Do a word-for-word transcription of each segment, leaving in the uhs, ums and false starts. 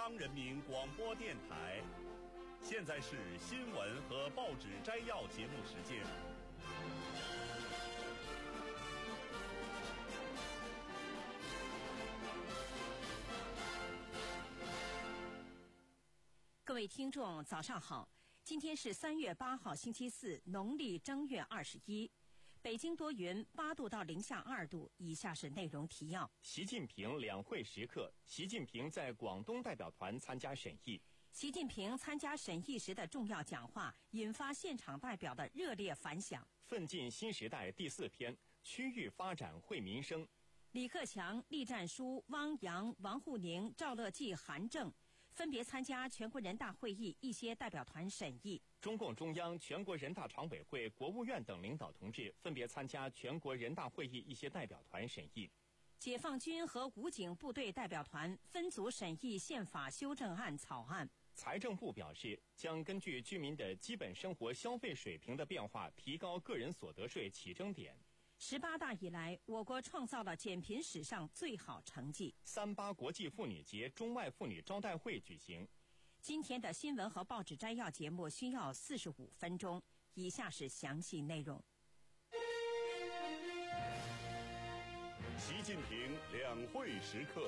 央人民广播电台。现在是新闻和报纸摘要节目时间。 各位听众，早上好！今天是三月八号，星期四，农历正月二十一。北京多云，八度到零下二度。以下是内容提要： 习近平两会时刻，习近平在广东代表团参加审议。 习近平参加审议时的重要讲话，引发现场代表的热烈反响。 奋进新时代第四篇：区域发展惠民生。 李克强、栗战书、汪洋、王沪宁、赵乐际、韩正分别参加全国人大会议一些代表团审议。 中共中央、全国人大常委会、国务院等领导同志分别参加全国人大会议一些代表团审议。 解放军和武警部队代表团分组审议宪法修正案草案。 财政部表示，将根据居民的基本生活消费水平的变化，提高个人所得税起征点。 十八大以来，我国创造了减贫史上最好成绩。 三八国际妇女节中外妇女招待会举行。 今天的新闻和报纸摘要节目需要四十五分钟，以下是详细内容。 习近平两会时刻。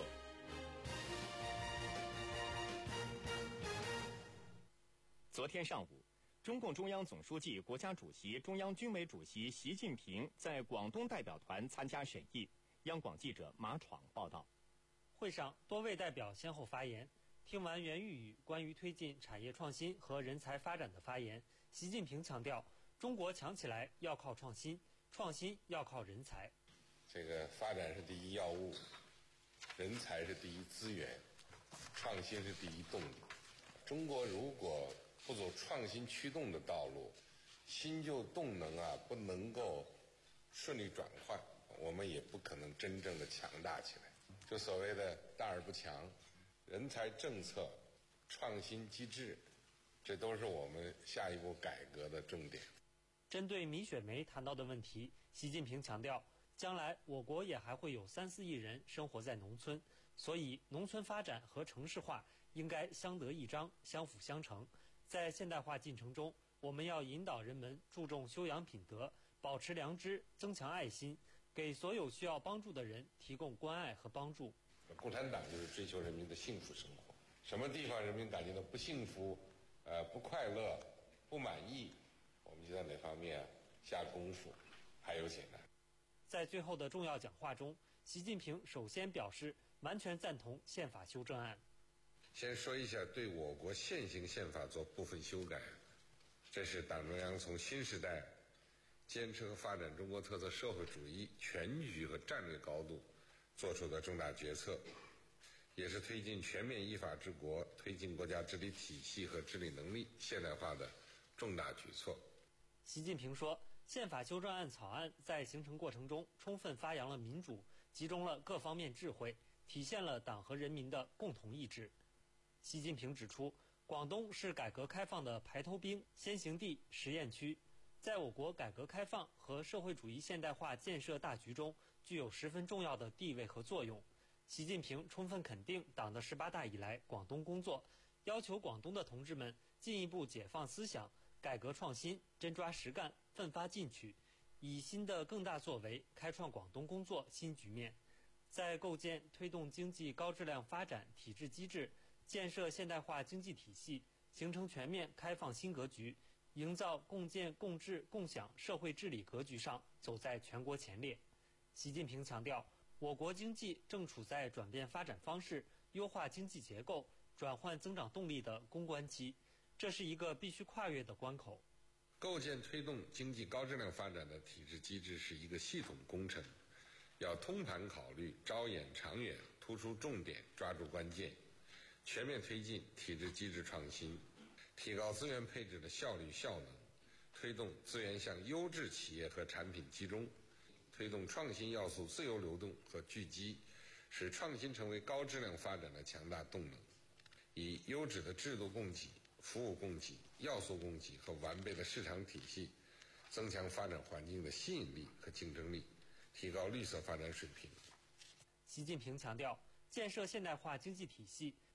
昨天上午，中共中央总书记、国家主席、中央军委主席习近平在广东代表团参加审议。央广记者马闯报道。 会上，多位代表先后发言。听完袁玉宇关于推进产业创新和人才发展的发言，习近平强调，中国强起来要靠创新，创新要靠人才。 这个发展是第一要务，人才是第一资源，创新是第一动力。中国如果不走创新驱动的道路，新旧动能啊不能够顺利转换，我们也不可能真正的强大起来。就所谓的大而不强，人才政策、创新机制，这都是我们下一步改革的重点。 针对米雪梅谈到的问题，习近平强调，将来我国也还会有三四亿人生活在农村，所以农村发展和城市化应该相得益彰，相辅相成。在现代化进程中，我们要引导人们注重修养品德，保持良知，增强爱心，给所有需要帮助的人提供关爱和帮助。 共产党就是追求人民的幸福生活，什么地方人民感觉到不幸福、呃不快乐、不满意，我们就在哪方面下功夫，还有简单。 在最后的重要讲话中，习近平首先表示完全赞同宪法修正案。 先说一下对我国现行宪法做部分修改，这是党中央从新时代坚持和发展中国特色社会主义全局和战略高度做出的重大决策，也是推进全面依法治国、推进国家治理体系和治理能力现代化的重大举措。 习近平说，宪法修正案草案在形成过程中充分发扬了民主，集中了各方面智慧，体现了党和人民的共同意志。习近平指出，广东是改革开放的排头兵、先行地、实验区，在我国改革开放和社会主义现代化建设大局中具有十分重要的地位和作用。习近平充分肯定党的十八大以来广东工作，要求广东的同志们进一步解放思想，改革创新，真抓实干，奋发进取，以新的更大作为开创广东工作新局面。在构建推动经济高质量发展体制机制，建设现代化经济体系，形成全面开放新格局，营造共建共治共享社会治理格局上走在全国前列。习近平强调，我国经济正处在转变发展方式、优化经济结构、转换增长动力的攻关期，这是一个必须跨越的关口。 构建推动经济高质量发展的体制机制是一个系统工程，要通盘考虑，着眼长远，突出重点，抓住关键，全面推进体制机制创新，提高资源配置的效率效能，推动资源向优质企业和产品集中，推动创新要素自由流动和聚集，使创新成为高质量发展的强大动能。以优质的制度供给、服务供给、要素供给和完备的市场体系，增强发展环境的吸引力和竞争力，提高绿色发展水平。 习近平强调，建设现代化经济体系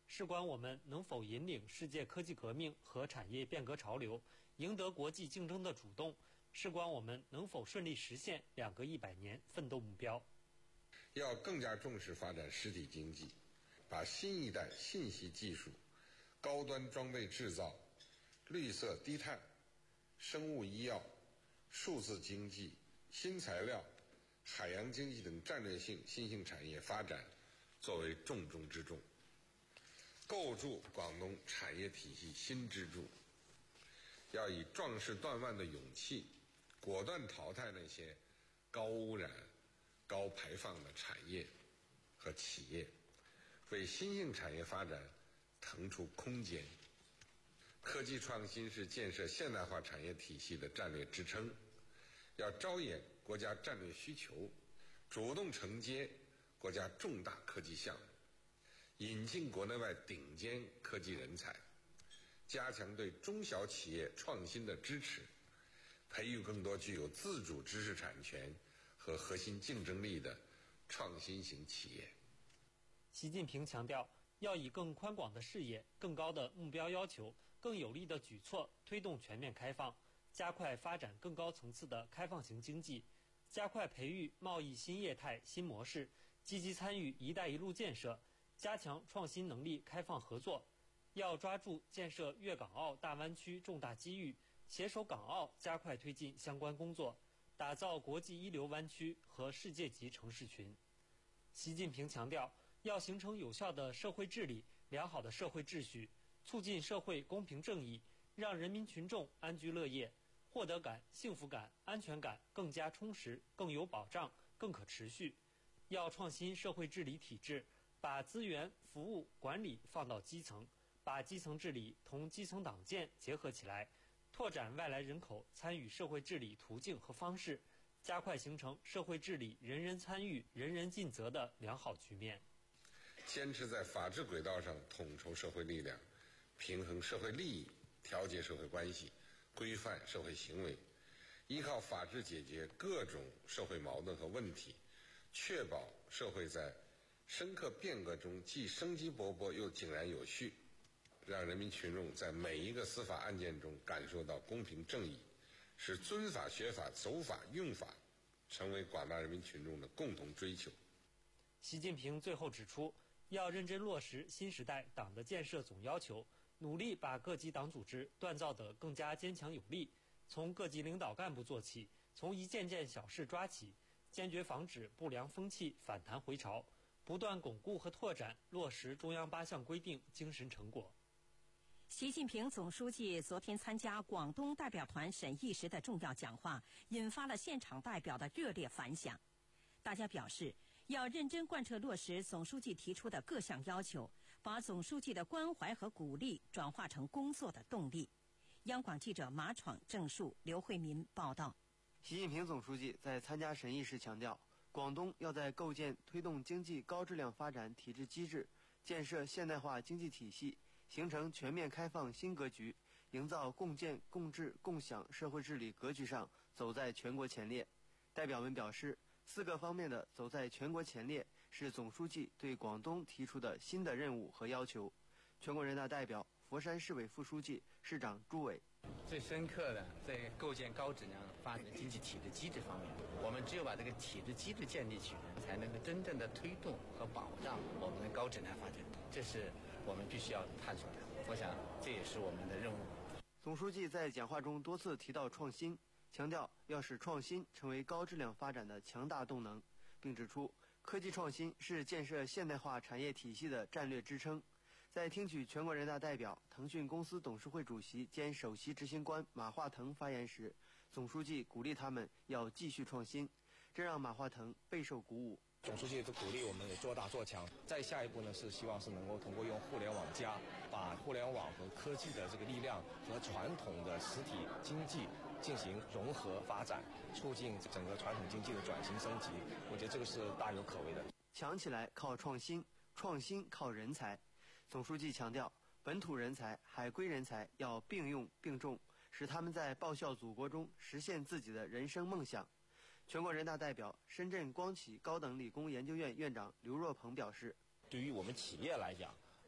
事关我们能否引领世界科技革命和产业变革潮流，赢得国际竞争的主动，事关我们能否顺利实现两个一百年奋斗目标。 要更加重视发展实体经济，把新一代信息技术、高端装备制造、绿色低碳、生物医药、数字经济、新材料、海洋经济等战略性新兴产业发展作为重中之重，构筑广东产业体系新支柱。要以壮士断腕的勇气，果断淘汰那些高污染、高排放的产业和企业，为新兴产业发展腾出空间。科技创新是建设现代化产业体系的战略支撑，要着眼国家战略需求，主动承接国家重大科技项目，引进国内外顶尖科技人才，加强对中小企业创新的支持，培育更多具有自主知识产权和核心竞争力的创新型企业。 习近平强调，要以更宽广的视野、更高的目标要求、更有力的举措推动全面开放，加快发展更高层次的开放型经济，加快培育贸易新业态新模式，积极参与“一带一路”建设，加强创新能力开放合作。要抓住建设粤港澳大湾区重大机遇，携手港澳加快推进相关工作，打造国际一流湾区和世界级城市群。习近平强调，要形成有效的社会治理、良好的社会秩序，促进社会公平正义，让人民群众安居乐业，获得感、幸福感、安全感更加充实、更有保障、更可持续。要创新社会治理体制，把资源、服务、管理放到基层，把基层治理同基层党建结合起来，拓展外来人口参与社会治理途径和方式，加快形成社会治理人人参与、人人尽责的良好局面。 坚持在法治轨道上统筹社会力量，平衡社会利益，调节社会关系，规范社会行为，依靠法治解决各种社会矛盾和问题，确保社会在深刻变革中既生机勃勃又井然有序，让人民群众在每一个司法案件中感受到公平正义，使遵法学法走法用法成为广大人民群众的共同追求。 习近平最后指出，要认真落实新时代党的建设总要求，努力把各级党组织锻造得更加坚强有力，从各级领导干部做起，从一件件小事抓起，坚决防止不良风气反弹回潮，不断巩固和拓展落实中央八项规定精神成果。 习近平总书记昨天参加广东代表团审议时的重要讲话，引发了现场代表的热烈反响。大家表示，要认真贯彻落实总书记提出的各项要求，把总书记的关怀和鼓励转化成工作的动力。央广记者马闯、郑树、刘慧民报道。 习近平总书记在参加审议时强调，广东要在构建推动经济高质量发展体制机制、建设现代化经济体系、形成全面开放新格局、营造共建共治共享社会治理格局上走在全国前列。代表们表示，四个方面的走在全国前列是总书记对广东提出的新的任务和要求。全国人大代表、佛山市委副书记、市长朱伟。 最深刻的在构建高质量发展经济体制机制方面，我们只有把这个体制机制建立起来，才能够真正的推动和保障我们的高质量发展，这是我们必须要探索的。我想这也是我们的任务。 总书记在讲话中多次提到创新，强调要使创新成为高质量发展的强大动能，并指出科技创新是建设现代化产业体系的战略支撑。在听取全国人大代表、腾讯公司董事会主席兼首席执行官马化腾发言时，总书记鼓励他们要继续创新，这让马化腾备受鼓舞。 总书记的鼓励我们也做大做强，再下一步呢是希望是能够通过用互联网加，把互联网和科技的这个力量和传统的实体经济进行融合发展，促进整个传统经济的转型升级。我觉得这个是大有可为的。 强起来靠创新，创新靠人才。总书记强调，本土人才、海归人才要并用并重，使他们在报效祖国中实现自己的人生梦想。全国人大代表、深圳光启高等理工研究院院长刘若鹏表示， 对于我们企业来讲，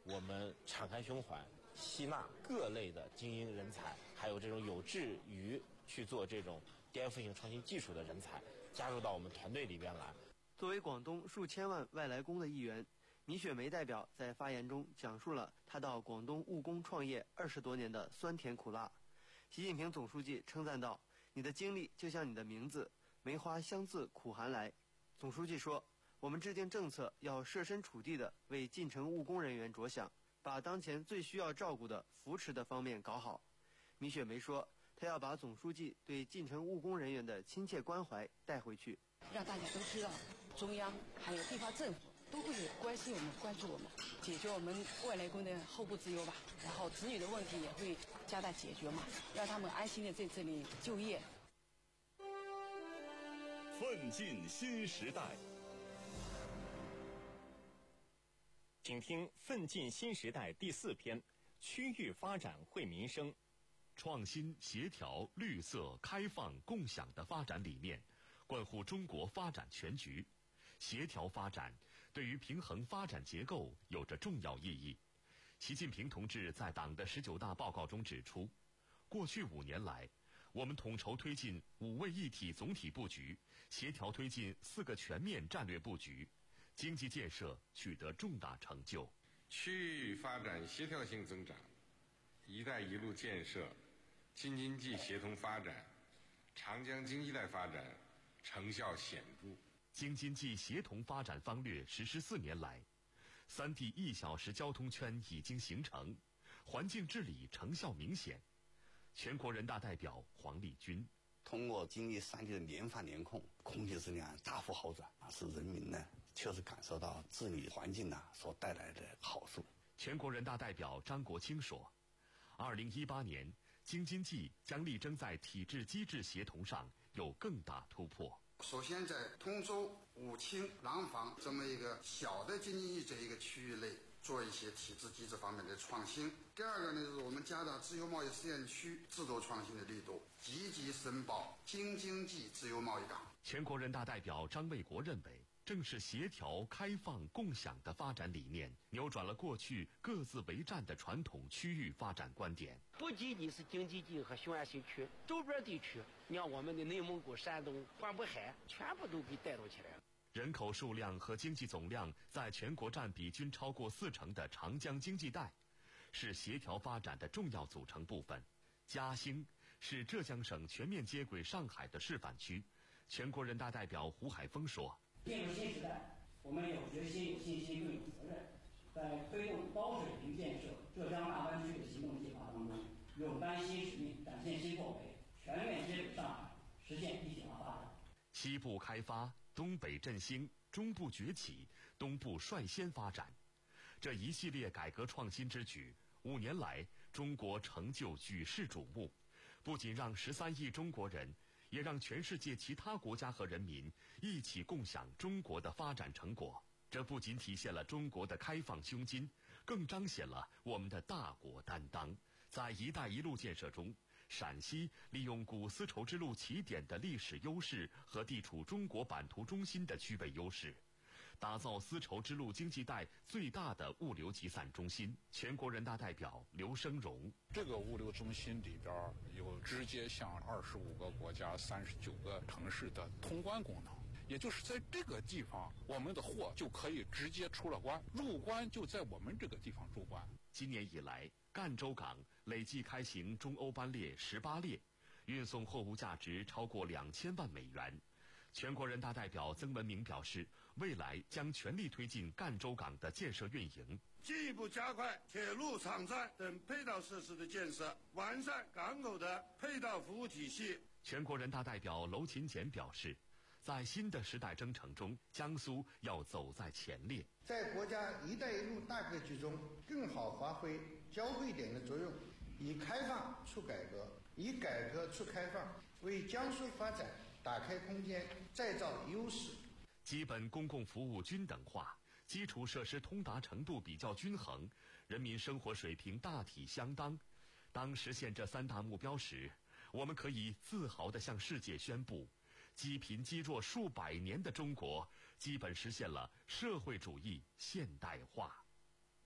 我们敞开胸怀，吸纳各类的精英人才，还有这种有志于去做这种颠覆性创新技术的人才，加入到我们团队里边来。 作为广东数千万外来工的一员，米雪梅代表在发言中讲述了她到广东务工创业二十多年的酸甜苦辣。习近平总书记称赞道：“你的经历就像你的名字，梅花香自苦寒来。”总书记说：“我们制定政策要设身处地地为进城务工人员着想，把当前最需要照顾的、扶持的方面搞好。”米雪梅说：“她要把总书记对进城务工人员的亲切关怀带回去， 让大家都知道，中央还有地方政府都会关心我们、关注我们，解决我们外来工的后顾之忧吧。然后子女的问题也会加大解决嘛，让他们安心的在这里就业。” 奋进新时代， 请听《奋进新时代》第四篇：区域发展惠民生。 创新、协调、绿色、开放、共享的发展理念，关乎中国发展全局。协调发展对于平衡发展结构有着重要意义。习近平同志在党的十九大报告中指出，过去五年来，我们统筹推进五位一体总体布局，协调推进四个全面战略布局，经济建设取得重大成就。 区域发展协调性增长，一带一路建设，京津冀协同发展，长江经济带发展成效显著。 京津冀协同发展方略实施四年来，三地一小时交通圈已经形成，环境治理成效明显。全国人大代表黄立军： 通过经历三地的联防联控，空气质量大幅好转，使人民呢确实感受到治理环境呢所带来的好处。 全国人大代表张国清说，二零一八年京津冀将力争在体制机制协同上有更大突破。 首先在通州、武清、廊坊这么一个小的京津冀这一个区域内做一些体制机制方面的创新。第二个呢，就是我们加大自由贸易试验区制度创新的力度，积极申报京津冀自由贸易港。 全国人大代表张卫国认为，正是协调、开放、共享的发展理念，扭转了过去各自为战的传统区域发展观点。 不仅仅是京津冀和雄安新区，周边地区，你看我们的内蒙古、山东、环渤海，全部都给带动起来了。 人口数量和经济总量在全国占比均超过四成的长江经济带，是协调发展的重要组成部分。嘉兴是浙江省全面接轨上海的示范区。全国人大代表胡海峰说：“ 进入新时代，我们有决心、有信心、更有责任，在推动高水平建设浙江大湾区的行动计划当中，勇担新使命，展现新作为，全面接轨上海，实现一体化发展。” 西部开发，东北振兴，中部崛起，东部率先发展，这一系列改革创新之举，五年来中国成就举世瞩目，不仅让十三亿中国人，也让全世界其他国家和人民一起共享中国的发展成果。这不仅体现了中国的开放胸襟，更彰显了我们的大国担当。在“一带一路”建设中，陕西利用古丝绸之路起点的历史优势和地处中国版图中心的区位优势，打造丝绸之路经济带最大的物流集散中心。全国人大代表刘生荣： 这个物流中心里边有直接向二十五个国家、三十九个城市的通关功能，也就是在这个地方，我们的货就可以直接出了关，入关就在我们这个地方入关。 今年以来，赣州港累计开行中欧班列十八列，运送货物价值超过两千万美元。全国人大代表曾文明表示，未来将全力推进赣州港的建设运营， 进一步加快铁路、场站等配套设施的建设，完善港口的配套服务体系。 全国人大代表娄勤俭表示，在新的时代征程中，江苏要走在前列， 在国家“一带一路”大格局中更好发挥交汇点的作用，以开放促改革，以改革促开放，为江苏发展打开空间，再造优势。 基本公共服务均等化，基础设施通达程度比较均衡，人民生活水平大体相当。当实现这三大目标时，我们可以自豪地向世界宣布，积贫积弱数百年的中国，基本实现了社会主义现代化。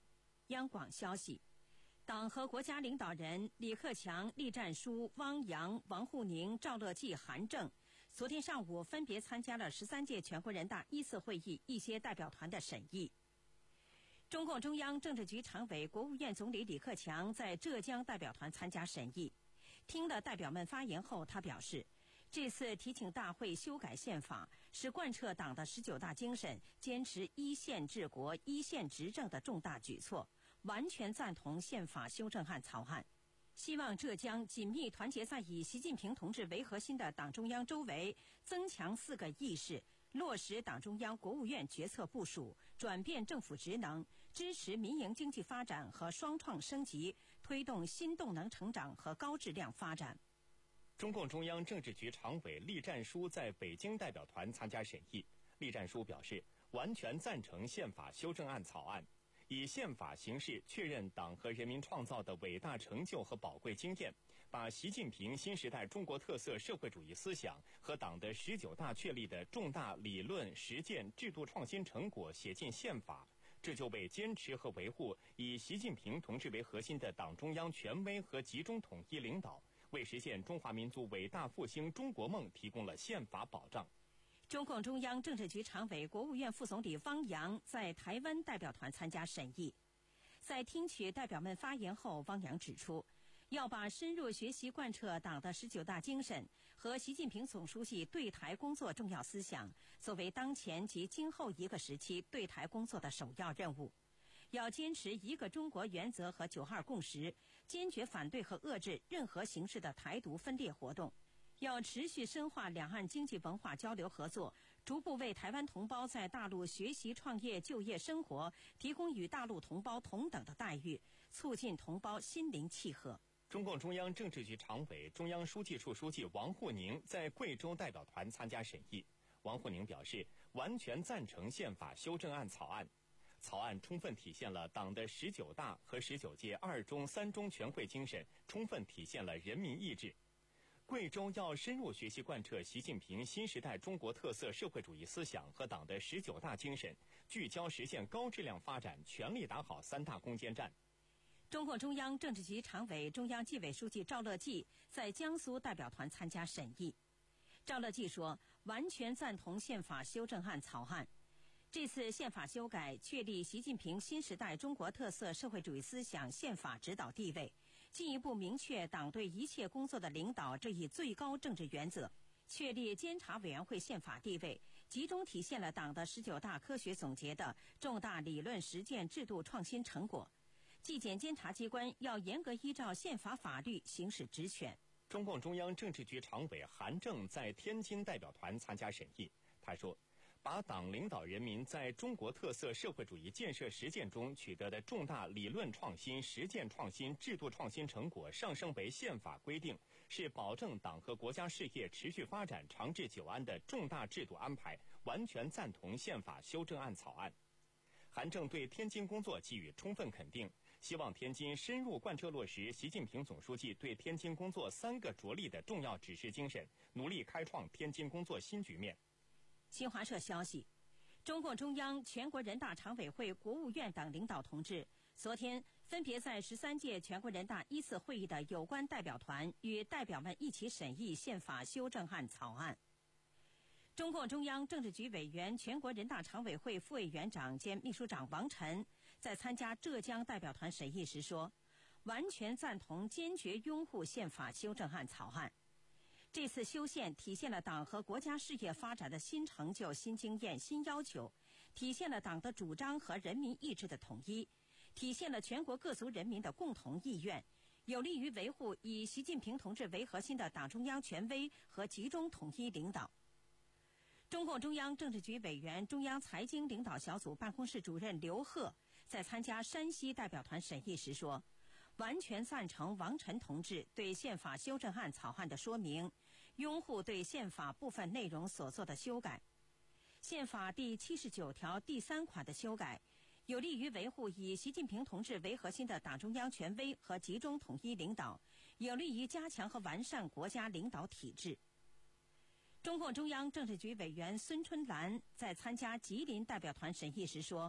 央广消息，党和国家领导人李克强、栗战书、汪洋、王沪宁、赵乐际、韩正昨天上午分别参加了十三届全国人大一次会议一些代表团的审议。中共中央政治局常委、国务院总理李克强在浙江代表团参加审议。听了代表们发言后，他表示，这次提请大会修改宪法，是贯彻党的十九大精神、坚持一线治国、一线执政的重大举措，完全赞同宪法修正案草案。希望浙江紧密团结在以习近平同志为核心的党中央周围，增强四个意识，落实党中央、国务院决策部署，转变政府职能，支持民营经济发展和双创升级，推动新动能成长和高质量发展。 中共中央政治局常委栗战书在北京代表团参加审议。栗战书表示，完全赞成宪法修正案草案，以宪法形式确认党和人民创造的伟大成就和宝贵经验，把习近平新时代中国特色社会主义思想和党的十九大确立的重大理论实践制度创新成果写进宪法，这就为坚持和维护以习近平同志为核心的党中央权威和集中统一领导，为实现中华民族伟大复兴中国梦提供了宪法保障。 中共中央政治局常委、国务院副总理汪洋在台湾代表团参加审议。在听取代表们发言后，汪洋指出，要把深入学习贯彻党的十九大精神和习近平总书记对台工作重要思想作为当前及今后一个时期对台工作的首要任务。要坚持一个中国原则和九二共识，坚决反对和遏制任何形式的台独分裂活动。要持续深化两岸经济文化交流合作，逐步为台湾同胞在大陆学习、创业、就业、生活提供与大陆同胞同等的待遇，促进同胞心灵契合。 中共中央政治局常委、中央书记处书记王沪宁在贵州代表团参加审议。王沪宁表示，完全赞成宪法修正案草案。草案充分体现了党的十九大和十九届二中、三中全会精神，充分体现了人民意志。贵州要深入学习贯彻习近平新时代中国特色社会主义思想和党的十九大精神，聚焦实现高质量发展，全力打好三大攻坚战。 中共中央政治局常委、中央纪委书记赵乐际在江苏代表团参加审议。赵乐际说，完全赞同宪法修正案草案。这次宪法修改确立习近平新时代中国特色社会主义思想宪法指导地位，进一步明确党对一切工作的领导这一最高政治原则，确立监察委员会宪法地位，集中体现了党的十九大科学总结的重大理论实践制度创新成果。纪检监察机关要严格依照宪法法律行使职权。 中共中央政治局常委韩正在天津代表团参加审议。他说，把党领导人民在中国特色社会主义建设实践中取得的重大理论创新、实践创新、制度创新成果上升为宪法规定，是保证党和国家事业持续发展、长治久安的重大制度安排，完全赞同宪法修正案草案。韩正对天津工作给予充分肯定，希望天津深入贯彻落实习近平总书记对天津工作三个着力的重要指示精神，努力开创天津工作新局面。 新华社消息，中共中央、全国人大常委会、国务院等领导同志昨天分别在十三届全国人大一次会议的有关代表团与代表们一起审议宪法修正案草案。中共中央政治局委员、全国人大常委会副委员长兼秘书长王晨在参加浙江代表团审议时说，完全赞同、坚决拥护宪法修正案草案。这次修宪体现了党和国家事业发展的新成就、新经验、新要求，体现了党的主张和人民意志的统一，体现了全国各族人民的共同意愿，有利于维护以习近平同志为核心的党中央权威和集中统一领导。中共中央政治局委员、中央财经领导小组办公室主任刘鹤在参加山西代表团审议时说，完全赞成王晨同志对宪法修正案草案的说明，拥护对宪法部分内容所做的修改。宪法第七十九条第三款的修改，有利于维护以习近平同志为核心的党中央权威和集中统一领导，有利于加强和完善国家领导体制。中共中央政治局委员孙春兰在参加吉林代表团审议时说，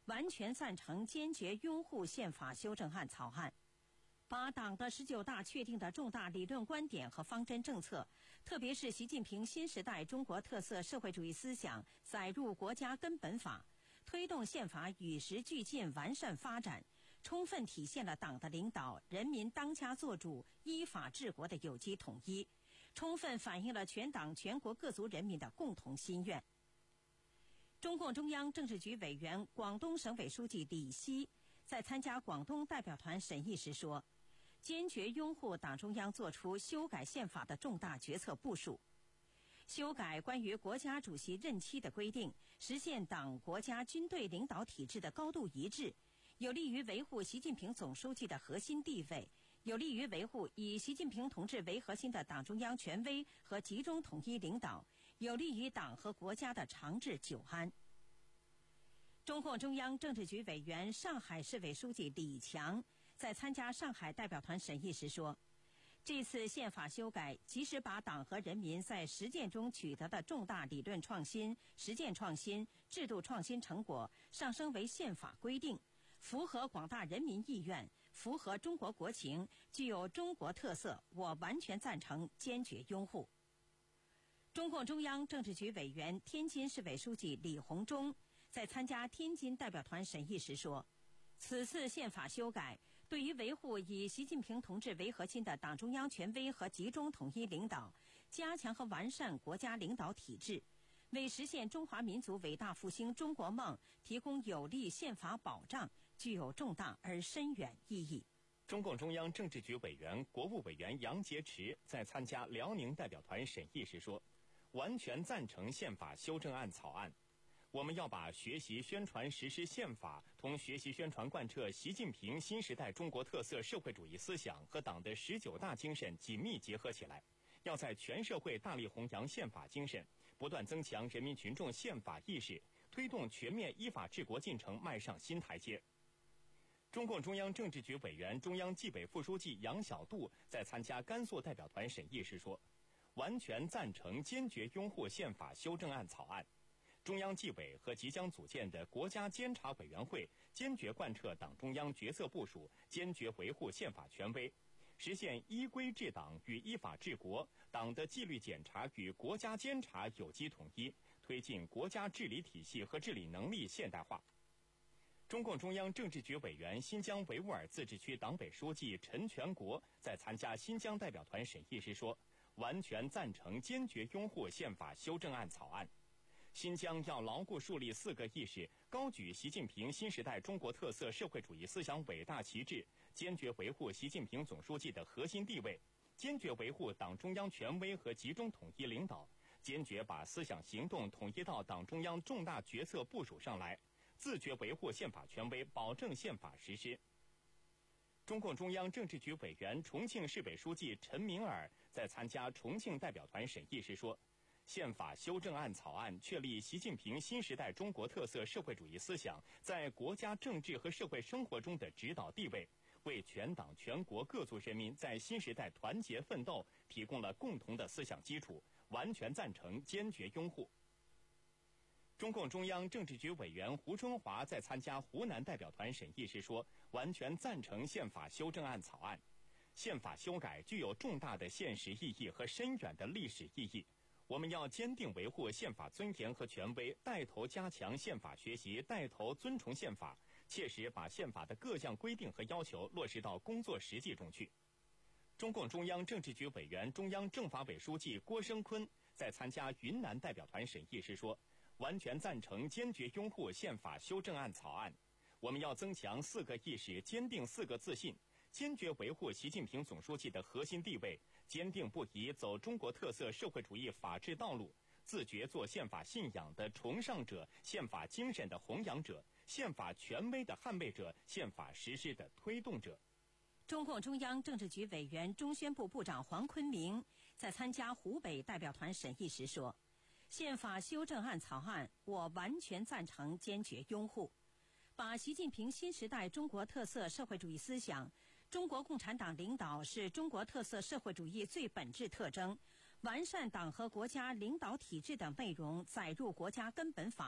完全赞成坚决拥护宪法修正案草案，把党的十九大确定的重大理论观点和方针政策，特别是习近平新时代中国特色社会主义思想载入国家根本法，推动宪法与时俱进完善发展，充分体现了党的领导、人民当家作主、依法治国的有机统一，充分反映了全党全国各族人民的共同心愿。中共中央政治局委员、广东省委书记李希在参加广东代表团审议时说，坚决拥护党中央作出修改宪法的重大决策部署。修改关于国家主席任期的规定，实现党、国家、军队领导体制的高度一致，有利于维护习近平总书记的核心地位，有利于维护以习近平同志为核心的党中央权威和集中统一领导，有利于党和国家的长治久安。中共中央政治局委员、上海市委书记李强在参加上海代表团审议时说，这次宪法修改及时把党和人民在实践中取得的重大理论创新、实践创新、制度创新成果上升为宪法规定，符合广大人民意愿，符合中国国情，具有中国特色，我完全赞成，坚决拥护。中共中央政治局委员、天津市委书记李鸿忠在参加天津代表团审议时说，此次宪法修改对于维护以习近平同志为核心的党中央权威和集中统一领导，加强和完善国家领导体制，为实现中华民族伟大复兴中国梦提供有力宪法保障，具有重大而深远意义。 中共中央政治局委员、国务委员杨洁篪在参加辽宁代表团审议时说，完全赞成宪法修正案草案。我们要把学习宣传实施宪法同学习宣传贯彻习近平新时代中国特色社会主义思想和党的十九大精神紧密结合起来，要在全社会大力弘扬宪法精神，不断增强人民群众宪法意识，推动全面依法治国进程迈上新台阶。中共中央政治局委员、中央纪委副书记杨晓渡在参加甘肃代表团审议时说，完全赞成、坚决拥护宪法修正案草案。中央纪委和即将组建的国家监察委员会坚决贯彻党中央决策部署，坚决维护宪法权威，实现依规治党与依法治国，党的纪律检查与国家监察有机统一，推进国家治理体系和治理能力现代化。中共中央政治局委员、新疆维吾尔自治区党委书记陈全国在参加新疆代表团审议时说，完全赞成、坚决拥护宪法修正案草案。新疆要牢固树立四个意识，高举习近平新时代中国特色社会主义思想伟大旗帜，坚决维护习近平总书记的核心地位，坚决维护党中央权威和集中统一领导，坚决把思想行动统一到党中央重大决策部署上来，自觉维护宪法权威，保证宪法实施。中共中央政治局委员、重庆市委书记陈敏尔在参加重庆代表团审议时说，宪法修正案草案确立习近平新时代中国特色社会主义思想在国家政治和社会生活中的指导地位，为全党全国各族人民在新时代团结奋斗提供了共同的思想基础，完全赞成，坚决拥护。中共中央政治局委员胡春华在参加湖南代表团审议时说，完全赞成宪法修正案草案。宪法修改具有重大的现实意义和深远的历史意义。我们要坚定维护宪法尊严和权威，带头加强宪法学习，带头尊崇宪法，切实把宪法的各项规定和要求落实到工作实际中去。中共中央政治局委员、中央政法委书记郭声琨在参加云南代表团审议时说，完全赞成、坚决拥护宪法修正案草案。我们要增强四个意识，坚定四个自信，坚决维护习近平总书记的核心地位，坚定不移走中国特色社会主义法治道路，自觉做宪法信仰的崇尚者、宪法精神的弘扬者、宪法权威的捍卫者、宪法实施的推动者。 中共中央政治局委员、中宣部部长黄坤明在参加湖北代表团审议时说，宪法修正案草案我完全赞成，坚决拥护，把习近平新时代中国特色社会主义思想、中国共产党领导是中国特色社会主义最本质特征，完善党和国家领导体制等内容载入国家根本法，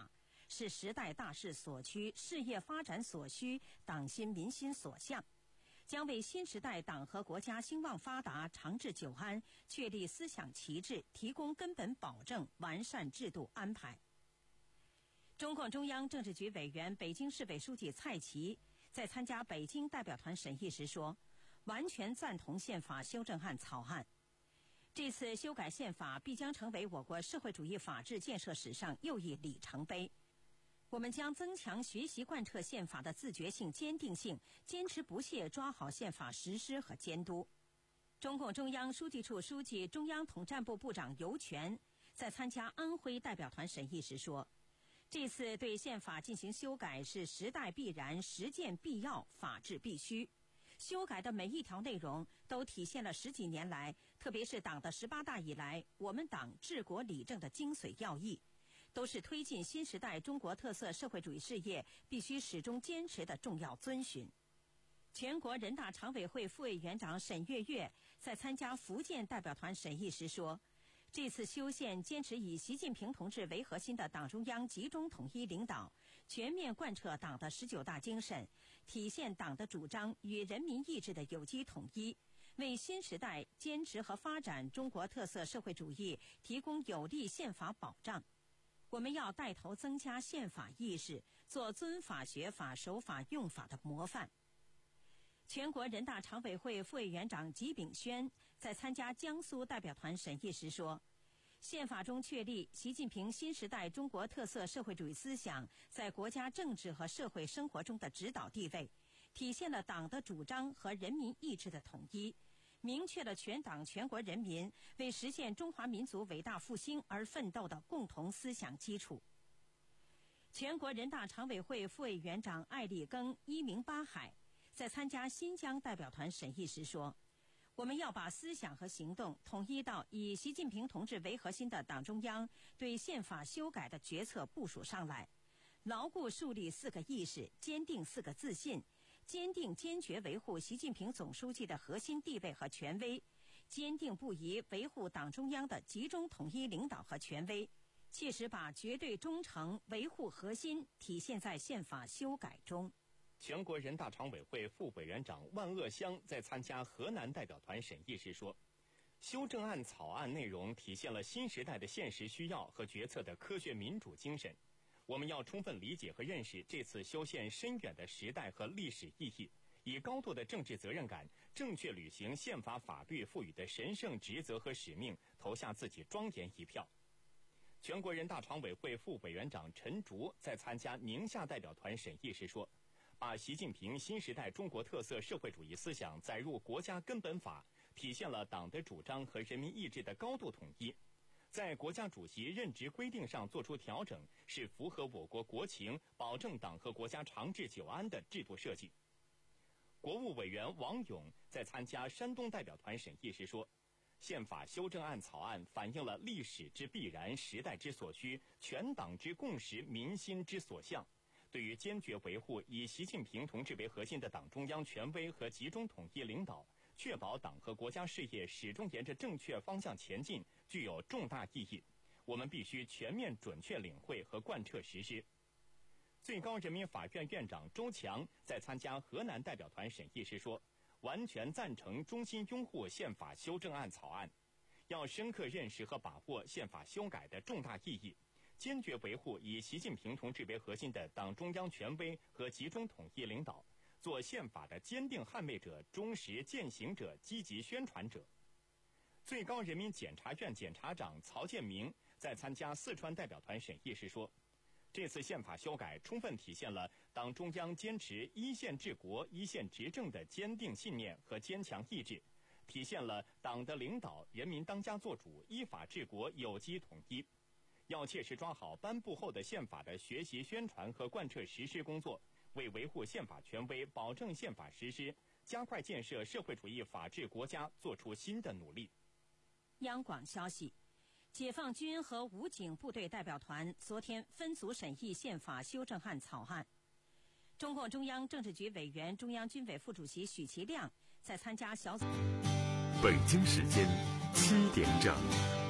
是时代大势所趋，事业发展所需，党心民心所向，将为新时代党和国家兴旺发达、长治久安确立思想旗帜，提供根本保证，完善制度安排。中共中央政治局委员、北京市委书记蔡奇在参加北京代表团审议时说，完全赞同宪法修正案草案。这次修改宪法必将成为我国社会主义法治建设史上又一里程碑。我们将增强学习贯彻宪法的自觉性、坚定性，坚持不懈抓好宪法实施和监督。中共中央书记处书记、中央统战部部长尤权在参加安徽代表团审议时说，这次对宪法进行修改是时代必然、实践必要、法治必须。修改的每一条内容都体现了十几年来，特别是党的十八大以来，我们党治国理政的精髓要义，都是推进新时代中国特色社会主义事业必须始终坚持的重要遵循。全国人大常委会副委员长沈月月在参加福建代表团审议时说，这次修宪坚持以习近平同志为核心的党中央集中统一领导，全面贯彻党的十九大精神，体现党的主张与人民意志的有机统一，为新时代坚持和发展中国特色社会主义提供有力宪法保障。我们要带头增加宪法意识，做尊法、学法、守法、用法的模范。全国人大常委会副委员长吉炳轩在参加江苏代表团审议时说，宪法中确立习近平新时代中国特色社会主义思想在国家政治和社会生活中的指导地位，体现了党的主张和人民意志的统一，明确了全党全国人民为实现中华民族伟大复兴而奋斗的共同思想基础。全国人大常委会副委员长艾立庚、一鸣八海在参加新疆代表团审议时说，我们要把思想和行动统一到以习近平同志为核心的党中央对宪法修改的决策部署上来，牢固树立四个意识，坚定四个自信，坚定坚决维护习近平总书记的核心地位和权威，坚定不移维护党中央的集中统一领导和权威，切实把绝对忠诚、维护核心体现在宪法修改中。 全国人大常委会副委员长万鄂湘在参加河南代表团审议时说，修正案草案内容体现了新时代的现实需要和决策的科学民主精神。我们要充分理解和认识这次修宪深远的时代和历史意义，以高度的政治责任感，正确履行宪法法律赋予的神圣职责和使命，投下自己庄严一票。全国人大常委会副委员长陈竺在参加宁夏代表团审议时说，把习近平新时代中国特色社会主义思想载入国家根本法，体现了党的主张和人民意志的高度统一。在国家主席任职规定上作出调整，是符合我国国情、保证党和国家长治久安的制度设计。国务委员王勇在参加山东代表团审议时说，宪法修正案草案反映了历史之必然、时代之所需、全党之共识、民心之所向。对于坚决维护以习近平同志为核心的党中央权威和集中统一领导，确保党和国家事业始终沿着正确方向前进，具有重大意义。我们必须全面准确领会和贯彻实施。最高人民法院院长周强在参加河南代表团审议时说，完全赞成、衷心拥护宪法修正案草案，要深刻认识和把握宪法修改的重大意义，坚决维护以习近平同志为核心的党中央权威和集中统一领导，做宪法的坚定捍卫者、忠实践行者、积极宣传者。最高人民检察院检察长曹建明在参加四川代表团审议时说，这次宪法修改充分体现了党中央坚持一线治国、一线执政的坚定信念和坚强意志，体现了党的领导、人民当家作主、依法治国有机统一。要切实抓好颁布后的宪法的学习、宣传和贯彻实施工作，为维护宪法权威、保证宪法实施、加快建设社会主义法治国家做出新的努力。 央广消息，解放军和武警部队代表团昨天分组审议宪法修正案草案。中共中央政治局委员、中央军委副主席许其亮在参加小组。 北京时间七点整。